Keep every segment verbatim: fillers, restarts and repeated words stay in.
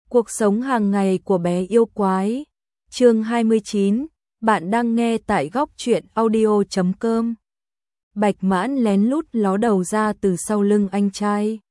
Cuộc sống hàng ngày của bé yêu quái. Chương hai mươi chín, bạn đang nghe tại góc truyện audio chấm com. Bạch Mãn lén lút ló đầu ra từ sau lưng anh trai.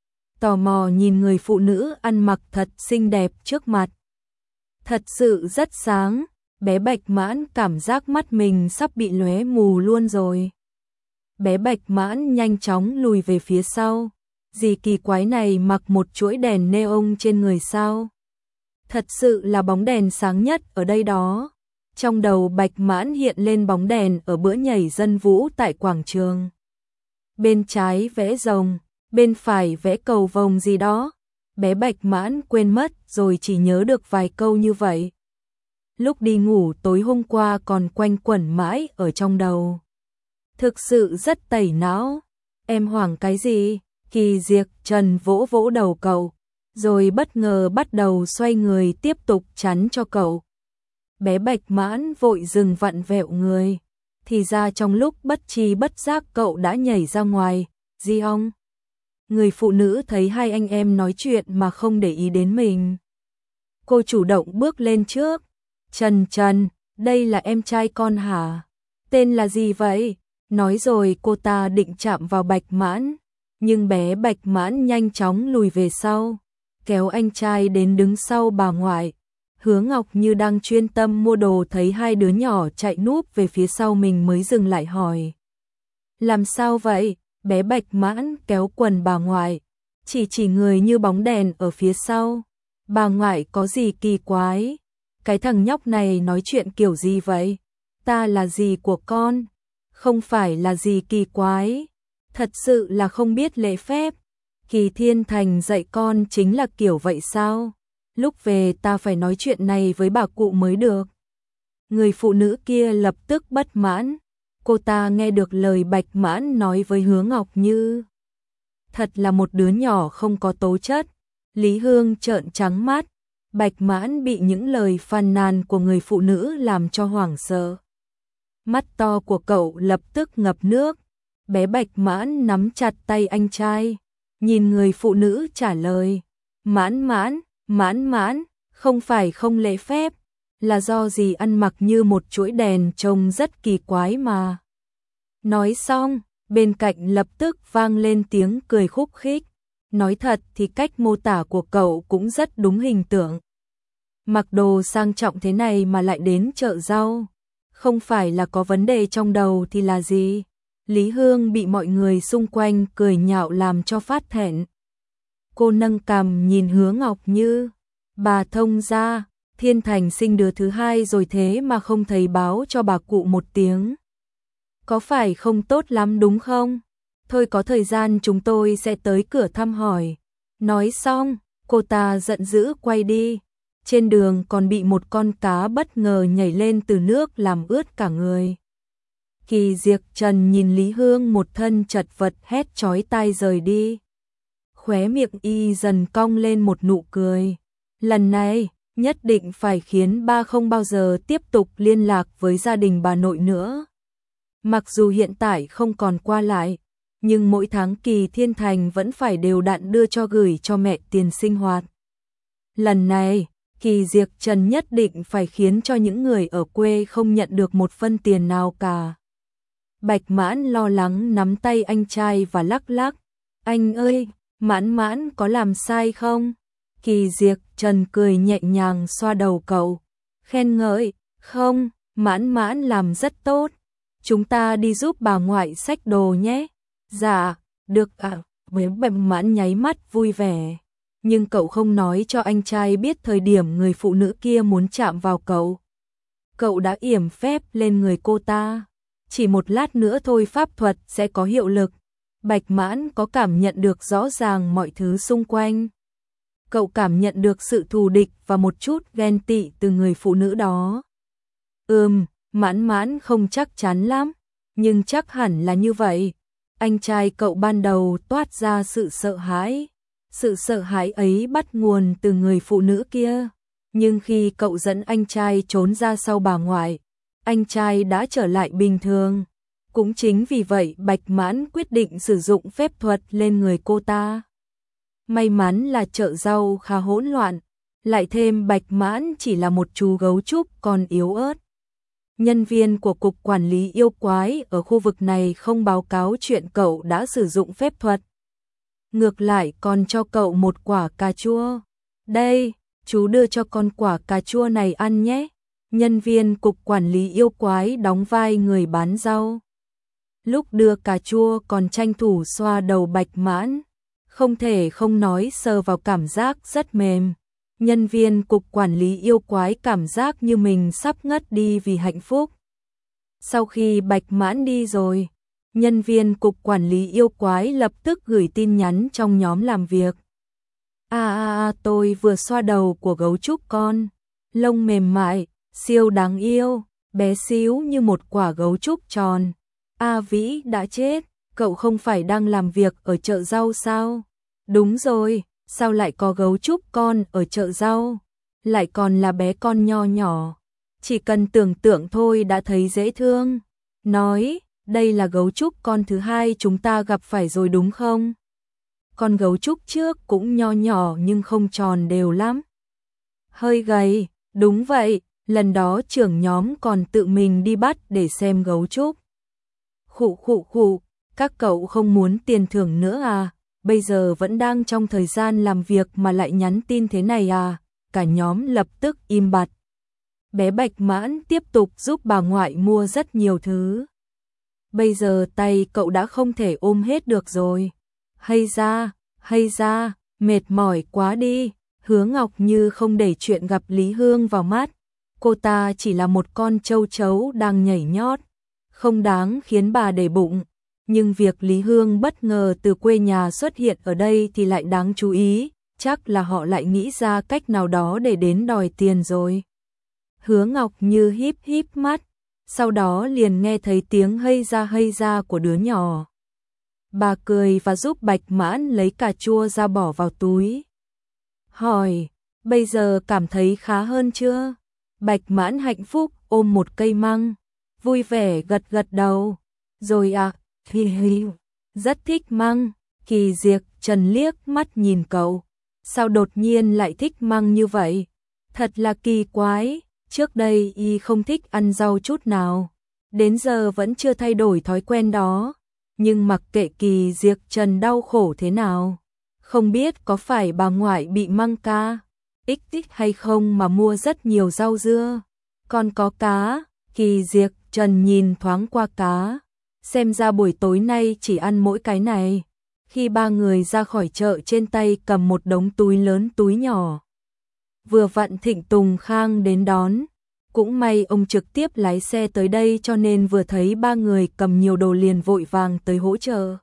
Tò mò nhìn người phụ nữ ăn mặc thật xinh đẹp trước mặt. Thật sự rất sáng, bé Bạch Mãn cảm giác mắt mình sắp bị lóe mù luôn rồi. Bé Bạch Mãn nhanh chóng lùi về phía sau. Gì kỳ quái này mặc một chuỗi đèn neon trên người sao? Thật sự là bóng đèn sáng nhất ở đây đó. Trong đầu Bạch Mãn hiện lên bóng đèn ở bữa nhảy dân vũ tại quảng trường. Bên trái vẽ rồng, bên phải vẽ cầu vồng gì đó. Bé Bạch Mãn quên mất rồi chỉ nhớ được vài câu như vậy. Lúc đi ngủ tối hôm qua còn quanh quẩn mãi ở trong đầu. Thực sự rất tẩy não. Em hoảng cái gì? Kỳ Diệp Trần vỗ vỗ đầu cậu, rồi bất ngờ bắt đầu xoay người tiếp tục chắn cho cậu. Bé Bạch Mãn vội dừng vặn vẹo người, thì ra trong lúc bất tri bất giác cậu đã nhảy ra ngoài. Di ông. Người phụ nữ thấy hai anh em nói chuyện mà không để ý đến mình. Cô chủ động bước lên trước. Trần Trần, đây là em trai con hả? Tên là gì vậy? Nói rồi cô ta định chạm vào Bạch Mãn. Nhưng bé Bạch Mãn nhanh chóng lùi về sau, kéo anh trai đến đứng sau bà ngoại. Hứa Ngọc Như đang chuyên tâm mua đồ thấy hai đứa nhỏ chạy núp về phía sau mình mới dừng lại hỏi. Làm sao vậy? Bé Bạch Mãn kéo quần bà ngoại, chỉ chỉ người như bóng đèn ở phía sau. Bà ngoại có gì kỳ quái? Cái thằng nhóc này nói chuyện kiểu gì vậy? Ta là gì của con? Không phải là gì kỳ quái. Thật sự là không biết lễ phép. Kỳ Thiên Thành dạy con chính là kiểu vậy sao? Lúc về ta phải nói chuyện này với bà cụ mới được. Người phụ nữ kia lập tức bất mãn. Cô ta nghe được lời Bạch Mãn nói với Hứa Ngọc Như. Thật là một đứa nhỏ không có tố chất. Lý Hương trợn trắng mắt. Bạch Mãn bị những lời phàn nàn của người phụ nữ làm cho hoảng sợ. Mắt to của cậu lập tức ngập nước. Bé Bạch Mãn nắm chặt tay anh trai, nhìn người phụ nữ trả lời. Mãn mãn, mãn mãn, không phải không lễ phép, là do gì ăn mặc như một chuỗi đèn trông rất kỳ quái mà. Nói xong, bên cạnh lập tức vang lên tiếng cười khúc khích. Nói thật thì cách mô tả của cậu cũng rất đúng hình tượng. Mặc đồ sang trọng thế này mà lại đến chợ rau, không phải là có vấn đề trong đầu thì là gì? Lý Hương bị mọi người xung quanh cười nhạo làm cho phát thẹn. Cô nâng cằm nhìn Hứa Ngọc Như. Bà thông ra, Thiên Thành sinh đứa thứ hai rồi thế mà không thấy báo cho bà cụ một tiếng. Có phải không tốt lắm đúng không? Thôi có thời gian chúng tôi sẽ tới cửa thăm hỏi. Nói xong, cô ta giận dữ quay đi. Trên đường còn bị một con cá bất ngờ nhảy lên từ nước làm ướt cả người. Kỳ Diệp Trần nhìn Lý Hương một thân chật vật hét chói tai rời đi. Khóe miệng y dần cong lên một nụ cười. Lần này, nhất định phải khiến ba không bao giờ tiếp tục liên lạc với gia đình bà nội nữa. Mặc dù hiện tại không còn qua lại, nhưng mỗi tháng Kỳ Thiên Thành vẫn phải đều đặn đưa cho gửi cho mẹ tiền sinh hoạt. Lần này, Kỳ Diệp Trần nhất định phải khiến cho những người ở quê không nhận được một phân tiền nào cả. Bạch Mãn lo lắng nắm tay anh trai và lắc lắc. Anh ơi, Mãn Mãn có làm sai không? Kỳ Diệp Trần cười nhẹ nhàng xoa đầu cậu. Khen ngợi, không, Mãn Mãn làm rất tốt. Chúng ta đi giúp bà ngoại xách đồ nhé. Dạ, được ạ. Với Bạch Mãn nháy mắt vui vẻ. Nhưng cậu không nói cho anh trai biết thời điểm người phụ nữ kia muốn chạm vào cậu. Cậu đã yểm phép lên người cô ta. Chỉ một lát nữa thôi pháp thuật sẽ có hiệu lực. Bạch Mãn có cảm nhận được rõ ràng mọi thứ xung quanh. Cậu cảm nhận được sự thù địch và một chút ghen tị từ người phụ nữ đó. Ừm, Mãn Mãn không chắc chắn lắm, nhưng chắc hẳn là như vậy. Anh trai cậu ban đầu toát ra sự sợ hãi. Sự sợ hãi ấy bắt nguồn từ người phụ nữ kia. Nhưng khi cậu dẫn anh trai trốn ra sau bà ngoại, anh trai đã trở lại bình thường. Cũng chính vì vậy Bạch Mãn quyết định sử dụng phép thuật lên người cô ta. May mắn là chợ rau khá hỗn loạn, Lại thêm Bạch Mãn chỉ là một chú gấu trúc còn yếu ớt. Nhân viên của Cục Quản lý Yêu Quái ở khu vực này không báo cáo chuyện cậu đã sử dụng phép thuật. Ngược lại còn cho cậu một quả cà chua. Đây, chú đưa cho con quả cà chua này ăn nhé. Nhân viên Cục Quản lý Yêu Quái đóng vai người bán rau. Lúc đưa cà chua còn tranh thủ xoa đầu Bạch Mãn. Không thể không nói sờ vào cảm giác rất mềm. Nhân viên Cục Quản lý Yêu Quái cảm giác như mình sắp ngất đi vì hạnh phúc. Sau khi Bạch Mãn đi rồi, nhân viên Cục Quản lý Yêu Quái lập tức gửi tin nhắn trong nhóm làm việc. À, à, à tôi vừa xoa đầu của gấu trúc con, lông mềm mại, siêu đáng yêu, bé xíu như một quả gấu trúc tròn. A Vĩ đã chết, cậu không phải đang làm việc ở chợ rau sao? Đúng rồi, sao lại có gấu trúc con ở chợ rau? Lại còn là bé con nho nhỏ. Chỉ cần tưởng tượng thôi đã thấy dễ thương. Nói, đây là gấu trúc con thứ hai chúng ta gặp phải rồi đúng không? Con gấu trúc trước cũng nho nhỏ nhưng không tròn đều lắm. Hơi gầy, đúng vậy, lần đó trưởng nhóm còn tự mình đi bắt để xem gấu trúc. Khụ khụ khụ, các cậu không muốn tiền thưởng nữa à? Bây giờ vẫn đang trong thời gian làm việc mà lại nhắn tin thế này à? Cả nhóm lập tức im bặt. Bé Bạch Mãn tiếp tục giúp bà ngoại mua rất nhiều thứ. Bây giờ tay cậu đã không thể ôm hết được rồi. Hay ra, hay ra, mệt mỏi quá đi. Hứa Ngọc Như không để chuyện gặp Lý Hương vào mắt. Cô ta chỉ là một con châu chấu đang nhảy nhót, không đáng khiến bà để bụng. Nhưng việc Lý Hương bất ngờ từ quê nhà xuất hiện ở đây thì lại đáng chú ý, chắc là họ lại nghĩ ra cách nào đó để đến đòi tiền rồi. Hứa Ngọc Như híp híp mắt, sau đó liền nghe thấy tiếng hây ra hây ra của đứa nhỏ. Bà cười và giúp Bạch Mãn lấy cà chua ra bỏ vào túi. Hỏi, bây giờ cảm thấy khá hơn chưa? Bạch Mãn hạnh phúc ôm một cây măng, vui vẻ gật gật đầu. Rồi à, hi hi, rất thích măng. Kỳ Diệp Trần liếc mắt nhìn cậu. Sao đột nhiên lại thích măng như vậy? Thật là kỳ quái, trước đây y không thích ăn rau chút nào. Đến giờ vẫn chưa thay đổi thói quen đó. Nhưng mặc kệ Kỳ Diệp Trần đau khổ thế nào, không biết có phải bà ngoại bị măng ca ích tích hay không mà mua rất nhiều rau dưa. Còn có cá, Kỳ Diệp Trần nhìn thoáng qua cá, xem ra buổi tối nay chỉ ăn mỗi cái này. Khi ba người ra khỏi chợ trên tay cầm một đống túi lớn túi nhỏ. Vừa vặn Thịnh Tùng Khang đến đón, cũng may ông trực tiếp lái xe tới đây cho nên vừa thấy ba người cầm nhiều đồ liền vội vàng tới hỗ trợ.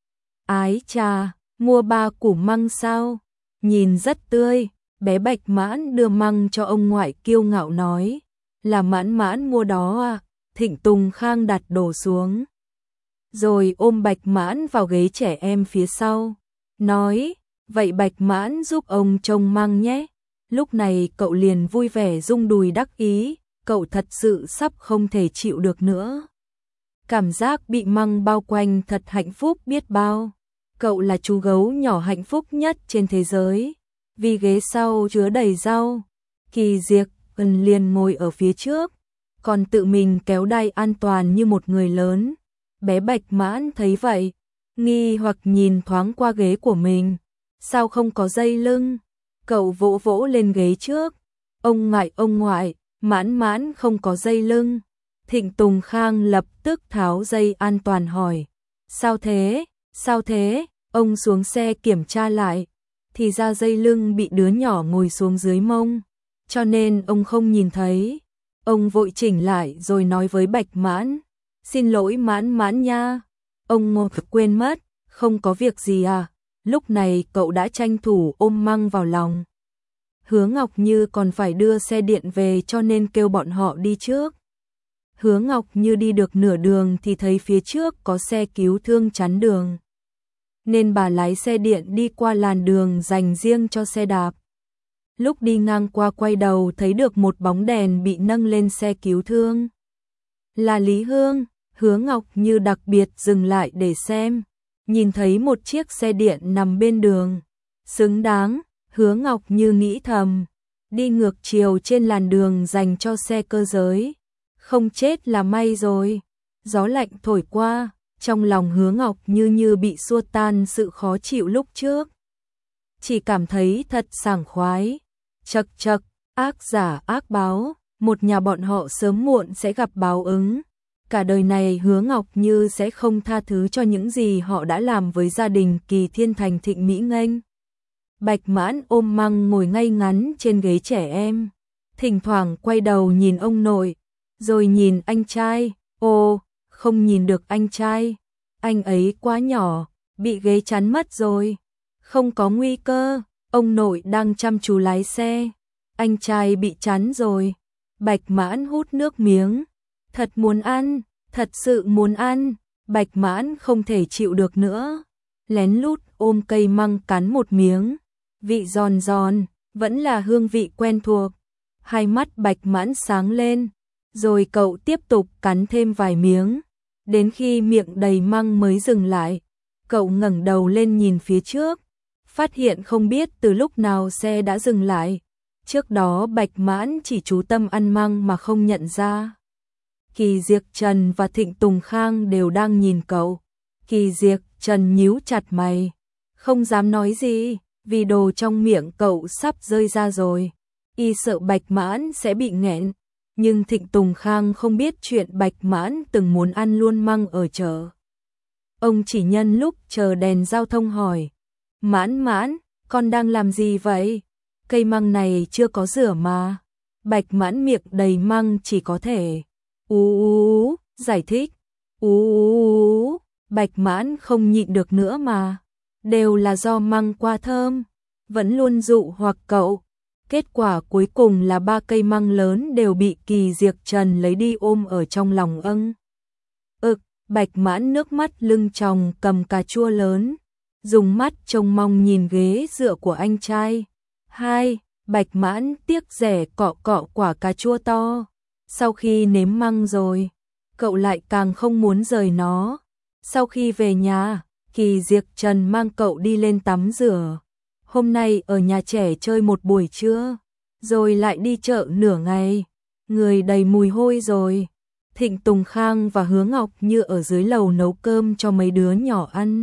Ái chà, mua ba củ măng sao? Nhìn rất tươi. Bé Bạch Mãn đưa măng cho ông ngoại kiêu ngạo nói. Là Mãn Mãn mua đó à? Thịnh Tùng Khang đặt đồ xuống, rồi ôm Bạch Mãn vào ghế trẻ em phía sau. Nói, vậy Bạch Mãn giúp ông trông măng nhé. Lúc này cậu liền vui vẻ rung đùi đắc ý. Cậu thật sự sắp không thể chịu được nữa. Cảm giác bị măng bao quanh thật hạnh phúc biết bao. Cậu là chú gấu nhỏ hạnh phúc nhất trên thế giới. Vì ghế sau chứa đầy rau, Kỳ Diệp Trần liền ngồi ở phía trước, còn tự mình kéo đai an toàn như một người lớn. Bé Bạch Mãn thấy vậy, nghi hoặc nhìn thoáng qua ghế của mình. Sao không có dây lưng? Cậu vỗ vỗ lên ghế trước. Ông ngoại, ông ngoại, Mãn Mãn không có dây lưng. Thịnh Tùng Khang lập tức tháo dây an toàn hỏi. Sao thế? Sao thế? Ông xuống xe kiểm tra lại. Thì ra dây lưng bị đứa nhỏ ngồi xuống dưới mông, cho nên ông không nhìn thấy. Ông vội chỉnh lại rồi nói với Bạch Mãn. Xin lỗi Mãn Mãn nha. Ông ngột quên mất, không có việc gì à. Lúc này cậu đã tranh thủ ôm măng vào lòng. Hứa Ngọc Như còn phải đưa xe điện về cho nên kêu bọn họ đi trước. Hứa Ngọc Như đi được nửa đường thì thấy phía trước có xe cứu thương chắn đường, nên bà lái xe điện đi qua làn đường dành riêng cho xe đạp. Lúc đi ngang qua quay đầu thấy được một bóng đèn bị nâng lên xe cứu thương. Là Lý Hương. Hứa Ngọc Như đặc biệt dừng lại để xem, nhìn thấy một chiếc xe điện nằm bên đường. Xứng đáng, Hứa Ngọc Như nghĩ thầm, đi ngược chiều trên làn đường dành cho xe cơ giới. Không chết là may rồi. Gió lạnh thổi qua, trong lòng Hứa Ngọc như như bị xua tan sự khó chịu lúc trước. Chỉ cảm thấy thật sảng khoái. Chậc chậc, ác giả ác báo, một nhà bọn họ sớm muộn sẽ gặp báo ứng. Cả đời này Hứa Ngọc Như sẽ không tha thứ cho những gì họ đã làm với gia đình Kỳ Thiên Thành Thịnh Mỹ Nghênh. Bạch Mãn ôm Măng ngồi ngay ngắn trên ghế trẻ em, thỉnh thoảng quay đầu nhìn ông nội, rồi nhìn anh trai. Ô, không nhìn được anh trai, anh ấy quá nhỏ, bị ghế chắn mất rồi. Không có nguy cơ, ông nội đang chăm chú lái xe, anh trai bị chắn rồi. Bạch Mãn hút nước miếng, thật muốn ăn, thật sự muốn ăn. Bạch Mãn không thể chịu được nữa, lén lút ôm cây măng cắn một miếng, vị giòn giòn, vẫn là hương vị quen thuộc. Hai mắt Bạch Mãn sáng lên, rồi cậu tiếp tục cắn thêm vài miếng, đến khi miệng đầy măng mới dừng lại. Cậu ngẩng đầu lên nhìn phía trước, phát hiện không biết từ lúc nào xe đã dừng lại. Trước đó Bạch Mãn chỉ chú tâm ăn măng mà không nhận ra. Kỳ Diệc Trần và Thịnh Tùng Khang đều đang nhìn cậu. Kỳ Diệc Trần nhíu chặt mày, không dám nói gì, vì đồ trong miệng cậu sắp rơi ra rồi. Y sợ Bạch Mãn sẽ bị nghẹn. Nhưng Thịnh Tùng Khang không biết chuyện Bạch Mãn từng muốn ăn luôn măng ở chợ. Ông chỉ nhân lúc chờ đèn giao thông hỏi, Mãn Mãn, con đang làm gì vậy? Cây măng này chưa có rửa mà. Bạch Mãn miệng đầy măng chỉ có thể ú ú giải thích. Ú ú, Bạch Mãn không nhịn được nữa mà. Đều là do măng quá thơm, vẫn luôn dụ hoặc cậu. Kết quả cuối cùng là ba cây măng lớn đều bị Kỳ Diệc Trần lấy đi ôm ở trong lòng âng. Ực, Bạch Mãn nước mắt lưng tròng cầm cà chua lớn, dùng mắt trông mong nhìn ghế dựa của anh trai. Hai, Bạch Mãn tiếc rẻ cọ cọ quả cà chua to. Sau khi nếm măng rồi, cậu lại càng không muốn rời nó. Sau khi về nhà, Kỳ Diệc Trần mang cậu đi lên tắm rửa. Hôm nay ở nhà trẻ chơi một buổi trưa, rồi lại đi chợ nửa ngày, người đầy mùi hôi rồi. Thịnh Tùng Khang và Hứa Ngọc Như ở dưới lầu nấu cơm cho mấy đứa nhỏ ăn.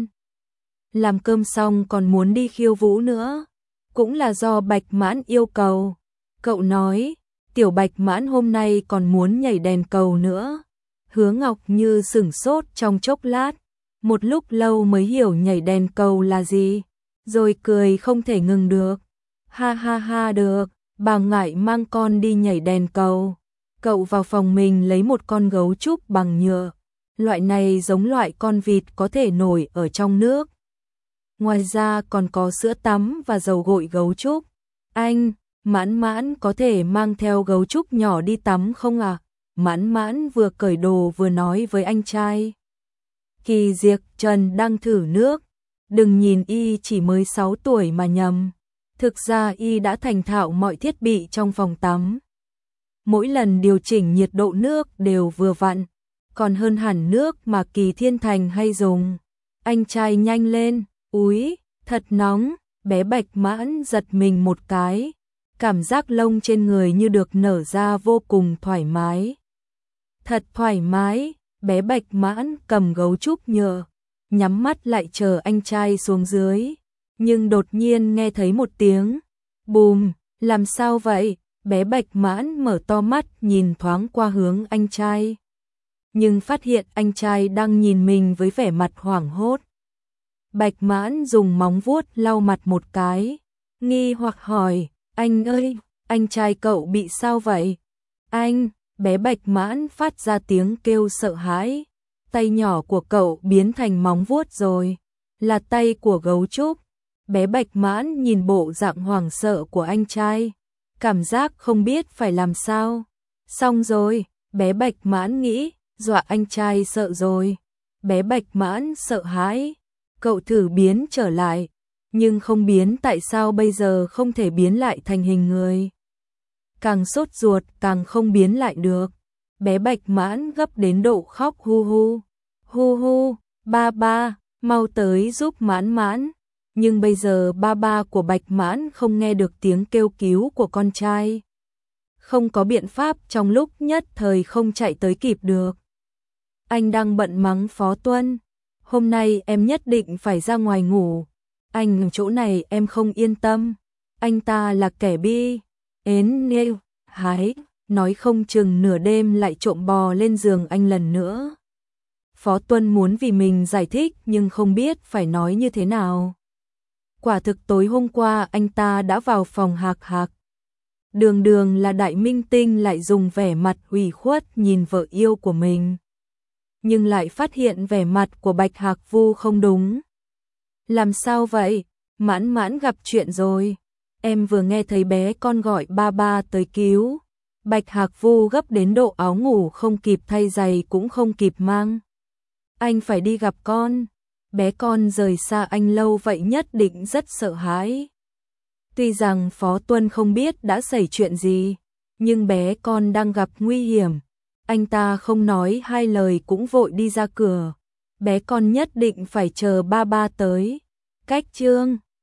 Làm cơm xong còn muốn đi khiêu vũ nữa, cũng là do Bạch Mãn yêu cầu. Cậu nói, tiểu Bạch Mãn hôm nay còn muốn nhảy đèn cầu nữa. Hứa Ngọc Như sửng sốt trong chốc lát, một lúc lâu mới hiểu nhảy đèn cầu là gì, rồi cười không thể ngừng được. Ha ha ha, được, bà ngại mang con đi nhảy đèn cầu. Cậu vào phòng mình lấy một con gấu trúc bằng nhựa. Loại này giống loại con vịt có thể nổi ở trong nước. Ngoài ra còn có sữa tắm và dầu gội gấu trúc. Anh, Mãn Mãn có thể mang theo gấu trúc nhỏ đi tắm không à? Mãn Mãn vừa cởi đồ vừa nói với anh trai. Kỳ Diệc Trần đang thử nước. Đừng nhìn y chỉ mới sáu tuổi mà nhầm. Thực ra y đã thành thạo mọi thiết bị trong phòng tắm. Mỗi lần điều chỉnh nhiệt độ nước đều vừa vặn, còn hơn hẳn nước mà Kỳ Thiên Thành hay dùng. Anh trai nhanh lên, úi, thật nóng. Bé Bạch Mãn giật mình một cái, cảm giác lông trên người như được nở ra vô cùng thoải mái. Thật thoải mái. Bé Bạch Mãn cầm gấu trúc nhựa, nhắm mắt lại chờ anh trai xuống dưới. Nhưng đột nhiên nghe thấy một tiếng bùm. Làm sao vậy? Bé Bạch Mãn mở to mắt nhìn thoáng qua hướng anh trai, nhưng phát hiện anh trai đang nhìn mình với vẻ mặt hoảng hốt. Bạch Mãn dùng móng vuốt lau mặt một cái, nghi hoặc hỏi, anh ơi, anh trai cậu bị sao vậy? Anh, bé Bạch Mãn phát ra tiếng kêu sợ hãi, tay nhỏ của cậu biến thành móng vuốt rồi, là tay của gấu trúc. Bé Bạch Mãn nhìn bộ dạng hoảng sợ của anh trai, cảm giác không biết phải làm sao. Xong rồi, bé Bạch Mãn nghĩ, dọa anh trai sợ rồi. Bé Bạch Mãn sợ hãi, cậu thử biến trở lại, nhưng không biến. Tại sao bây giờ không thể biến lại thành hình người? Càng sốt ruột càng không biến lại được. Bé Bạch Mãn gấp đến độ khóc hu hu. Hu hu, ba ba, mau tới giúp Mãn Mãn. Nhưng bây giờ ba ba của Bạch Mãn không nghe được tiếng kêu cứu của con trai. Không có biện pháp, trong lúc nhất thời không chạy tới kịp được. Anh đang bận mắng Phó Tuân. Hôm nay em nhất định phải ra ngoài ngủ. Anh ở chỗ này em không yên tâm. Anh ta là kẻ bi, ến nêu, hái, nói không chừng nửa đêm lại trộm bò lên giường anh lần nữa. Phó Tuân muốn vì mình giải thích nhưng không biết phải nói như thế nào. Quả thực tối hôm qua anh ta đã vào phòng Hạc Hạc. Đường đường là đại minh tinh lại dùng vẻ mặt ủy khuất nhìn vợ yêu của mình. Nhưng lại phát hiện vẻ mặt của Bạch Hạc Vu không đúng. Làm sao vậy? Mãn Mãn gặp chuyện rồi. Em vừa nghe thấy bé con gọi ba ba tới cứu. Bạch Hạc Vu gấp đến độ áo ngủ không kịp thay giày cũng không kịp mang. Anh phải đi gặp con. Bé con rời xa anh lâu vậy nhất định rất sợ hãi. Tuy rằng Phó Tuân không biết đã xảy chuyện gì, nhưng bé con đang gặp nguy hiểm. Anh ta không nói hai lời cũng vội đi ra cửa. Bé con nhất định phải chờ ba ba tới. Cách chương